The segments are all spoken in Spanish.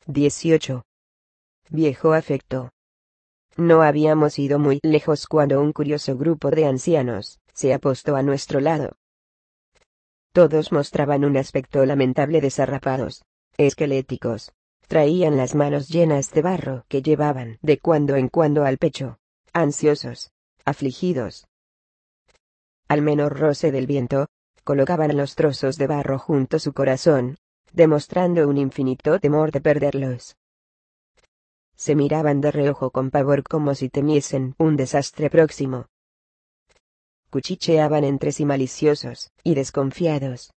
18. Viejo afecto. No habíamos ido muy lejos cuando un curioso grupo de ancianos se apostó a nuestro lado. Todos mostraban un aspecto lamentable, desarrapados, esqueléticos. Traían las manos llenas de barro que llevaban de cuando en cuando al pecho, ansiosos, afligidos. Al menor roce del viento, colocaban los trozos de barro junto a su corazón, demostrando un infinito temor de perderlos. Se miraban de reojo con pavor como si temiesen un desastre próximo. Cuchicheaban entre sí maliciosos y desconfiados.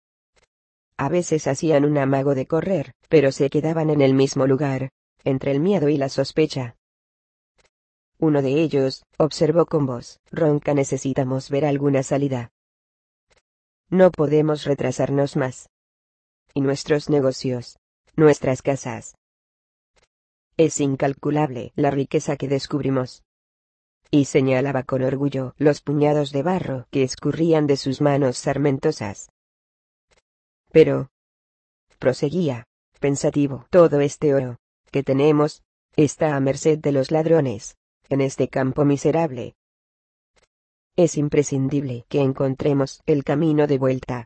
A veces hacían un amago de correr, pero se quedaban en el mismo lugar, entre el miedo y la sospecha. Uno de ellos observó con voz ronca: necesitamos ver alguna salida. No podemos retrasarnos más. Y nuestros negocios, nuestras casas. Es incalculable la riqueza que descubrimos. Y señalaba con orgullo los puñados de barro que escurrían de sus manos sarmentosas. Pero, proseguía, pensativo, todo este oro que tenemos está a merced de los ladrones, en este campo miserable. Es imprescindible que encontremos el camino de vuelta.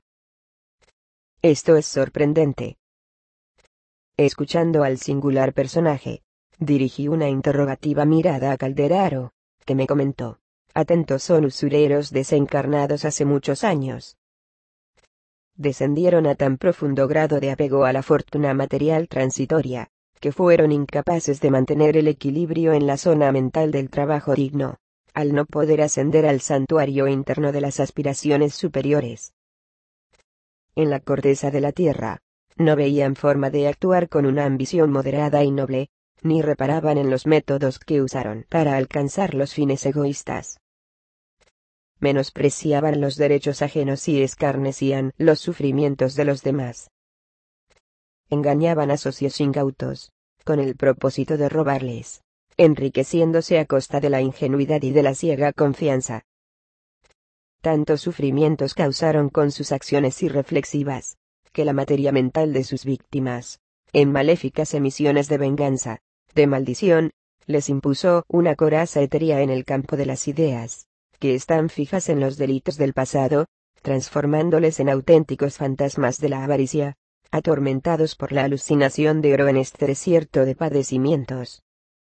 Esto es sorprendente. Escuchando al singular personaje, dirigí una interrogativa mirada a Calderaro, que me comentó: atentos, son usureros desencarnados hace muchos años. Descendieron a tan profundo grado de apego a la fortuna material transitoria, que fueron incapaces de mantener el equilibrio en la zona mental del trabajo digno, al no poder ascender al santuario interno de las aspiraciones superiores. En la corteza de la tierra, no veían forma de actuar con una ambición moderada y noble, ni reparaban en los métodos que usaron para alcanzar los fines egoístas. Menospreciaban los derechos ajenos y escarnecían los sufrimientos de los demás. Engañaban a socios incautos, con el propósito de robarles, enriqueciéndose a costa de la ingenuidad y de la ciega confianza. Tantos sufrimientos causaron con sus acciones irreflexivas, que la materia mental de sus víctimas, en maléficas emisiones de venganza, de maldición, les impuso una coraza etérea en el campo de las ideas, que están fijas en los delitos del pasado, transformándoles en auténticos fantasmas de la avaricia, atormentados por la alucinación de oro en este desierto de padecimientos.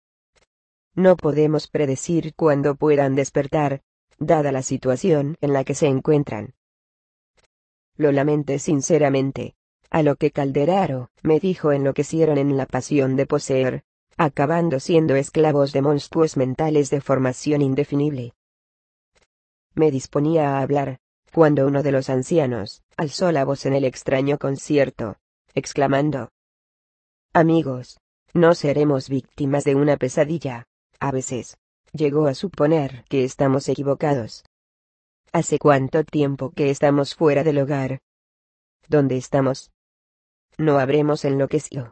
No podemos predecir cuándo puedan despertar, dada la situación en la que se encuentran. Lo lamenté sinceramente. A lo que Calderaro me dijo enloquecieron en la pasión de poseer, acabando siendo esclavos de monstruos mentales de formación indefinible. Me disponía a hablar, cuando uno de los ancianos alzó la voz en el extraño concierto, exclamando: amigos, no seremos víctimas de una pesadilla. A veces, llego a suponer que estamos equivocados. ¿Hace cuánto tiempo que estamos fuera del hogar? ¿Dónde estamos? ¿No habremos enloquecido?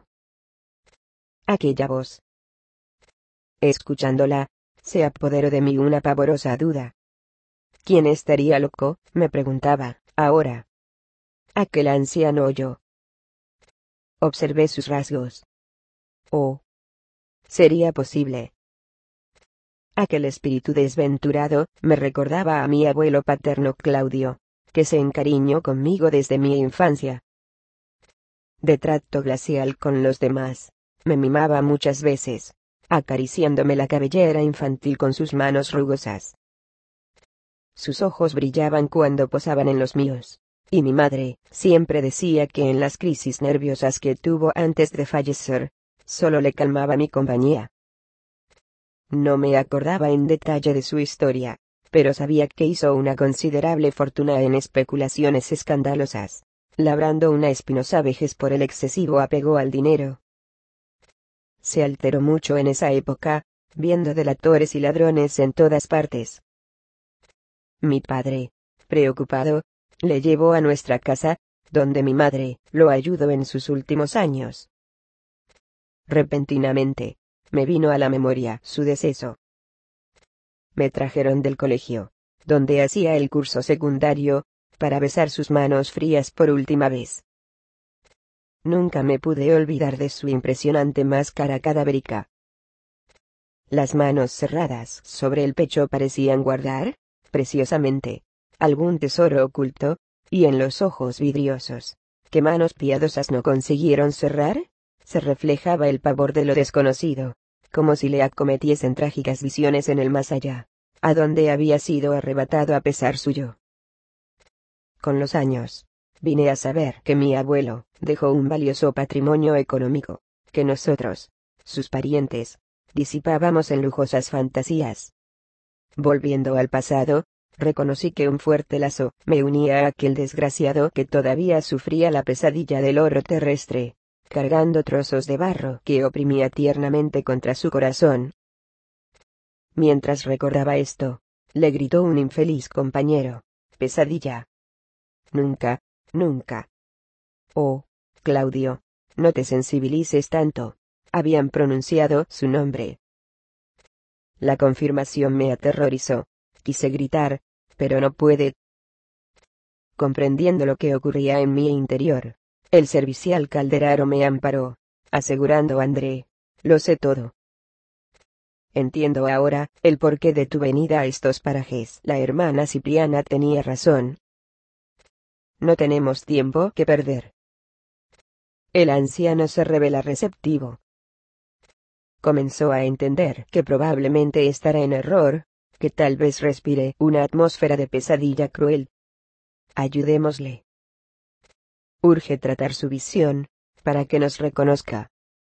Aquella voz, escuchándola, se apoderó de mí una pavorosa duda. ¿Quién estaría loco?, me preguntaba, ahora. ¿Aquel anciano o yo? Observé sus rasgos. Oh, sería posible. Aquel espíritu desventurado me recordaba a mi abuelo paterno Claudio, que se encariñó conmigo desde mi infancia. De trato glacial con los demás, me mimaba muchas veces, acariciándome la cabellera infantil con sus manos rugosas. Sus ojos brillaban cuando posaban en los míos, y mi madre siempre decía que en las crisis nerviosas que tuvo antes de fallecer, solo le calmaba mi compañía. No me acordaba en detalle de su historia, pero sabía que hizo una considerable fortuna en especulaciones escandalosas, labrando una espinosa vejez por el excesivo apego al dinero. Se alteró mucho en esa época, viendo delatores y ladrones en todas partes. Mi padre, preocupado, le llevó a nuestra casa, donde mi madre lo ayudó en sus últimos años. Repentinamente, me vino a la memoria su deceso. Me trajeron del colegio, donde hacía el curso secundario, para besar sus manos frías por última vez. Nunca me pude olvidar de su impresionante máscara cadavérica. Las manos cerradas sobre el pecho parecían guardar, preciosamente, algún tesoro oculto, y en los ojos vidriosos, que manos piadosas no consiguieron cerrar, se reflejaba el pavor de lo desconocido, como si le acometiesen trágicas visiones en el más allá, a donde había sido arrebatado a pesar suyo. Con los años, vine a saber que mi abuelo dejó un valioso patrimonio económico, que nosotros, sus parientes, disipábamos en lujosas fantasías. Volviendo al pasado, reconocí que un fuerte lazo me unía a aquel desgraciado que todavía sufría la pesadilla del oro terrestre, cargando trozos de barro que oprimía tiernamente contra su corazón. Mientras recordaba esto, le gritó un infeliz compañero: «Pesadilla. Nunca, nunca». «Oh, Claudio, no te sensibilices tanto», habían pronunciado su nombre. La confirmación me aterrorizó. Quise gritar, pero no pude. Comprendiendo lo que ocurría en mi interior, el servicial Calderaro me amparó, asegurando: «André, lo sé todo. Entiendo ahora el porqué de tu venida a estos parajes». La hermana Cipriana tenía razón. No tenemos tiempo que perder. El anciano se revela receptivo. Comenzó a entender que probablemente estará en error, que tal vez respire una atmósfera de pesadilla cruel. Ayudémosle. Urge tratar su visión, para que nos reconozca.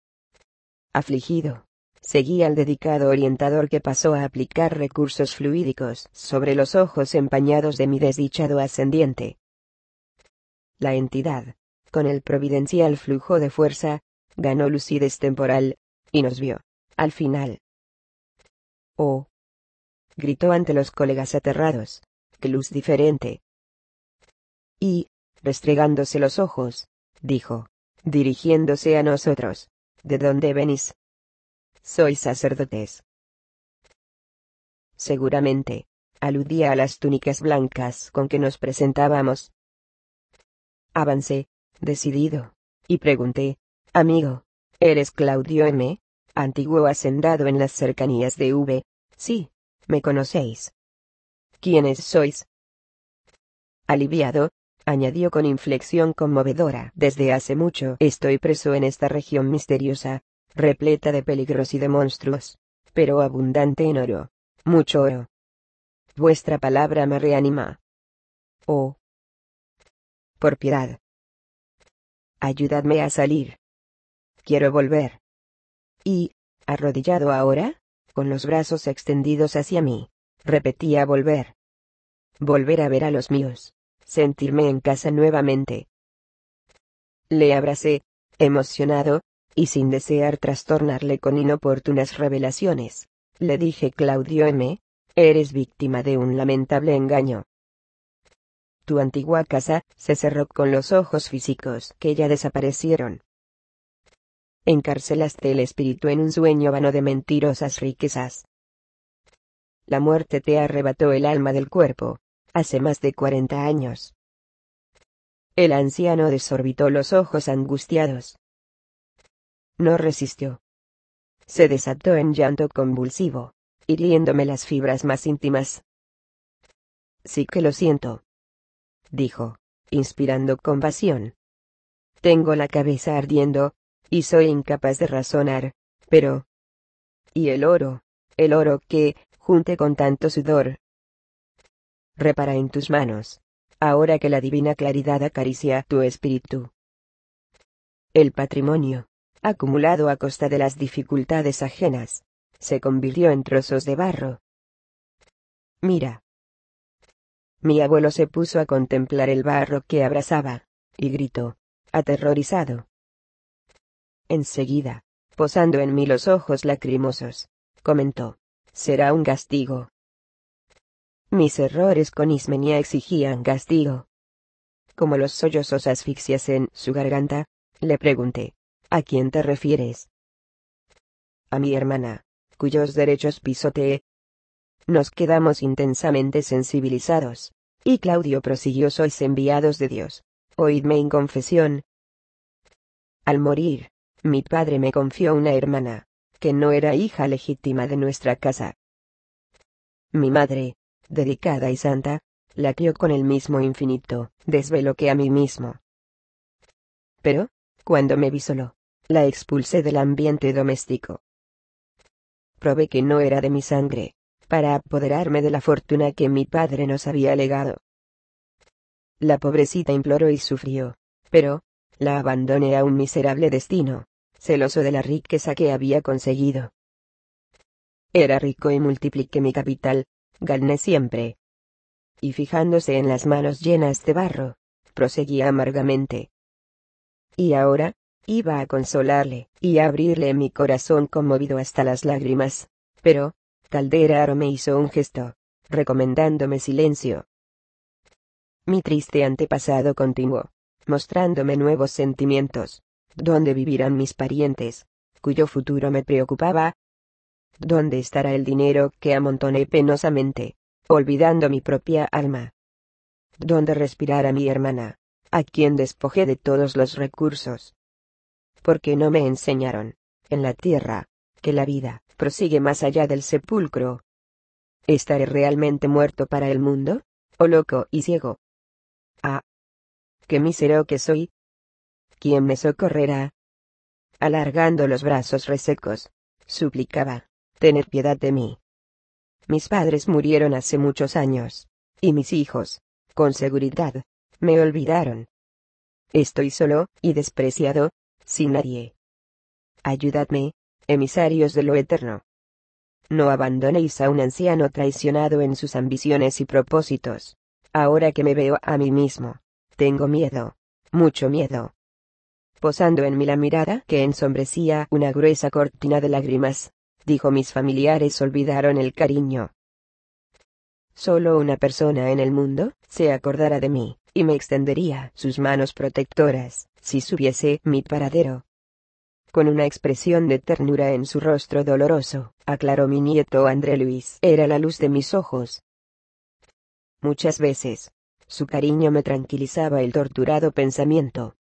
Afligido, seguí al dedicado orientador, que pasó a aplicar recursos fluídicos sobre los ojos empañados de mi desdichado ascendiente. La entidad, con el providencial flujo de fuerza, ganó lucidez temporal, y nos vio, al final. «Oh», gritó ante los colegas aterrados, «qué luz diferente». Y, restregándose los ojos, dijo, dirigiéndose a nosotros: «¿De dónde venís?» «Sois sacerdotes». Seguramente, aludía a las túnicas blancas con que nos presentábamos. Avancé, decidido, y pregunté: «Amigo, ¿eres Claudio M., antiguo hacendado en las cercanías de V?» «Sí, me conocéis». «¿Quiénes sois?» Aliviado, añadió con inflexión conmovedora: «Desde hace mucho estoy preso en esta región misteriosa, repleta de peligros y de monstruos, pero abundante en oro, mucho oro. Vuestra palabra me reanima. Oh, por piedad, ayudadme a salir. Quiero volver». Y, arrodillado ahora, con los brazos extendidos hacia mí, repetía: «Volver. Volver a ver a los míos, sentirme en casa nuevamente». Le abracé, emocionado, y sin desear trastornarle con inoportunas revelaciones, le dije: «Claudio M., eres víctima de un lamentable engaño. Tu antigua casa se cerró con los ojos físicos que ya desaparecieron. Encarcelaste el espíritu en un sueño vano de mentirosas riquezas. La muerte te arrebató el alma del cuerpo, hace más de 40 años». El anciano desorbitó los ojos angustiados. No resistió. Se desató en llanto convulsivo, hiriéndome las fibras más íntimas. «Sí que lo siento», dijo, inspirando compasión. «Tengo la cabeza ardiendo, y soy incapaz de razonar, pero... ¿y el oro que junté con tanto sudor?» «Repara en tus manos, ahora que la divina claridad acaricia tu espíritu. El patrimonio, acumulado a costa de las dificultades ajenas, se convirtió en trozos de barro. Mira». Mi abuelo se puso a contemplar el barro que abrazaba, y gritó, aterrorizado. Enseguida, posando en mí los ojos lacrimosos, comentó: «Será un castigo». Mis errores con Ismenia exigían castigo. Como los sollozos asfixiasen su garganta, le pregunté: «¿A quién te refieres?» «A mi hermana, cuyos derechos pisoteé». Nos quedamos intensamente sensibilizados, y Claudio prosiguió: «Sois enviados de Dios. Oídme en confesión. Al morir, mi padre me confió una hermana, que no era hija legítima de nuestra casa. Mi madre, dedicada y santa, la crió con el mismo infinito desvelo que a mí mismo. Pero, cuando me vi solo, la expulsé del ambiente doméstico. Probé que no era de mi sangre, para apoderarme de la fortuna que mi padre nos había legado. La pobrecita imploró y sufrió, pero, la abandoné a un miserable destino, celoso de la riqueza que había conseguido. Era rico y multipliqué mi capital, gané siempre. Y fijándose en las manos llenas de barro, proseguía amargamente. Y ahora, iba a consolarle, y a abrirle mi corazón conmovido hasta las lágrimas, pero, Calderaro me hizo un gesto, recomendándome silencio. Mi triste antepasado continuó, mostrándome nuevos sentimientos. ¿Dónde vivirán mis parientes, cuyo futuro me preocupaba? ¿Dónde estará el dinero que amontoné penosamente, olvidando mi propia alma? ¿Dónde respirará mi hermana, a quien despojé de todos los recursos? Porque no me enseñaron, en la tierra, que la vida prosigue más allá del sepulcro. ¿Estaré realmente muerto para el mundo, o loco y ciego? Ah, qué mísero que soy. ¿Quién me socorrerá? Alargando los brazos resecos, suplicaba, tener piedad de mí. Mis padres murieron hace muchos años, y mis hijos, con seguridad, me olvidaron. Estoy solo, y despreciado, sin nadie. Ayudadme, emisarios de lo eterno. No abandonéis a un anciano traicionado en sus ambiciones y propósitos. Ahora que me veo a mí mismo, tengo miedo, mucho miedo. Posando en mí la mirada que ensombrecía una gruesa cortina de lágrimas, dijo: mis familiares olvidaron el cariño. Solo una persona en el mundo se acordará de mí, y me extendería sus manos protectoras, si supiese mi paradero. Con una expresión de ternura en su rostro doloroso, aclaró mi nieto André Luis: era la luz de mis ojos. Muchas veces, su cariño me tranquilizaba el torturado pensamiento.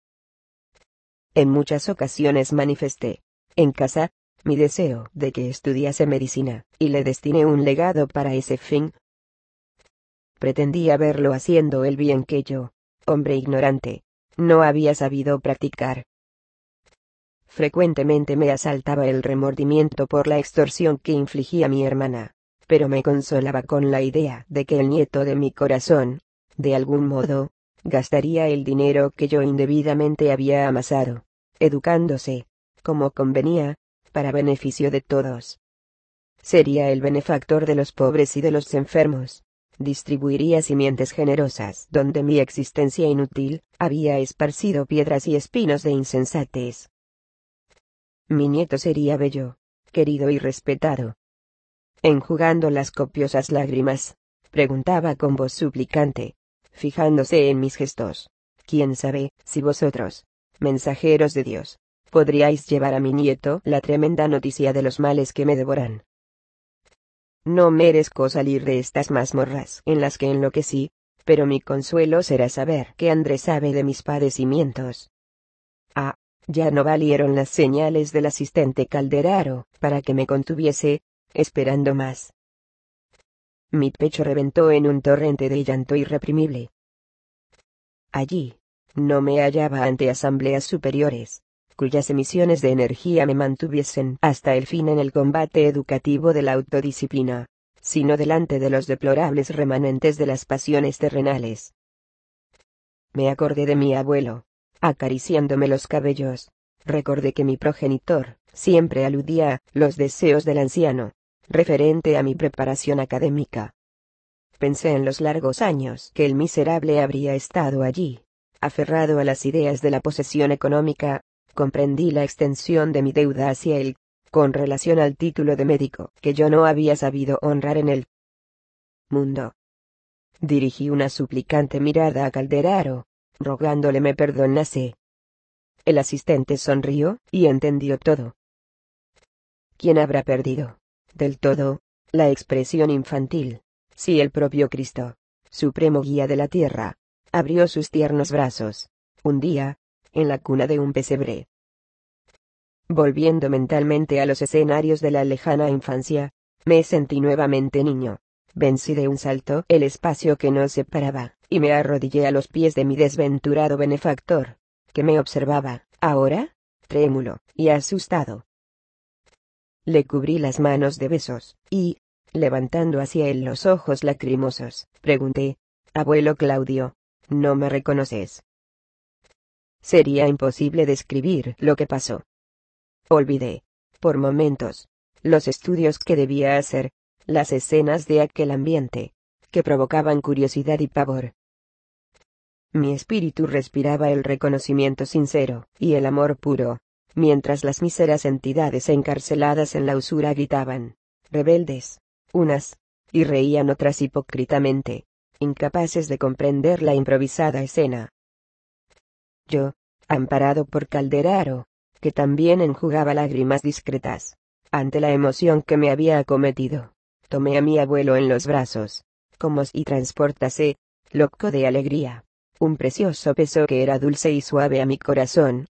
En muchas ocasiones manifesté, en casa, mi deseo de que estudiase medicina, y le destiné un legado para ese fin. Pretendía verlo haciendo el bien que yo, hombre ignorante, no había sabido practicar. Frecuentemente me asaltaba el remordimiento por la extorsión que infligía mi hermana, pero me consolaba con la idea de que el nieto de mi corazón, de algún modo, gastaría el dinero que yo indebidamente había amasado, educándose, como convenía, para beneficio de todos. Sería el benefactor de los pobres y de los enfermos. Distribuiría simientes generosas donde mi existencia inútil había esparcido piedras y espinos de insensatez. Mi nieto sería bello, querido y respetado. Enjugando las copiosas lágrimas, preguntaba con voz suplicante, fijándose en mis gestos: ¿quién sabe si vosotros, mensajeros de Dios, podríais llevar a mi nieto la tremenda noticia de los males que me devoran? No merezco salir de estas mazmorras en las que enloquecí, pero mi consuelo será saber que Andrés sabe de mis padecimientos. Ah, ya no valieron las señales del asistente Calderaro para que me contuviese, esperando más. Mi pecho reventó en un torrente de llanto irreprimible. Allí, no me hallaba ante asambleas superiores, cuyas emisiones de energía me mantuviesen hasta el fin en el combate educativo de la autodisciplina, sino delante de los deplorables remanentes de las pasiones terrenales. Me acordé de mi abuelo, acariciándome los cabellos. Recordé que mi progenitor siempre aludía a los deseos del anciano, referente a mi preparación académica. Pensé en los largos años que el miserable habría estado allí, aferrado a las ideas de la posesión económica. Comprendí la extensión de mi deuda hacia él, con relación al título de médico que yo no había sabido honrar en el mundo. Dirigí una suplicante mirada a Calderaro, rogándole me perdonase. El asistente sonrió, y entendió todo. ¿Quién habrá perdido, del todo, la expresión infantil, si el propio Cristo, supremo guía de la tierra, abrió sus tiernos brazos, un día, en la cuna de un pesebre, Volviendo mentalmente a los escenarios de la lejana infancia, me sentí nuevamente niño. Vencí de un salto el espacio que nos separaba, y me arrodillé a los pies de mi desventurado benefactor, que me observaba, ahora, trémulo y asustado. Le cubrí las manos de besos, y, levantando hacia él los ojos lacrimosos, pregunté, «Abuelo Claudio, ¿no me reconoces?» Sería imposible describir lo que pasó. Olvidé, por momentos, los estudios que debía hacer, las escenas de aquel ambiente, que provocaban curiosidad y pavor. Mi espíritu respiraba el reconocimiento sincero, y el amor puro, mientras las míseras entidades encarceladas en la usura gritaban, rebeldes, unas, y reían otras hipócritamente, incapaces de comprender la improvisada escena. Yo, amparado por Calderaro, que también enjugaba lágrimas discretas, ante la emoción que me había acometido, tomé a mi abuelo en los brazos, como si transportase, loco de alegría, un precioso peso que era dulce y suave a mi corazón,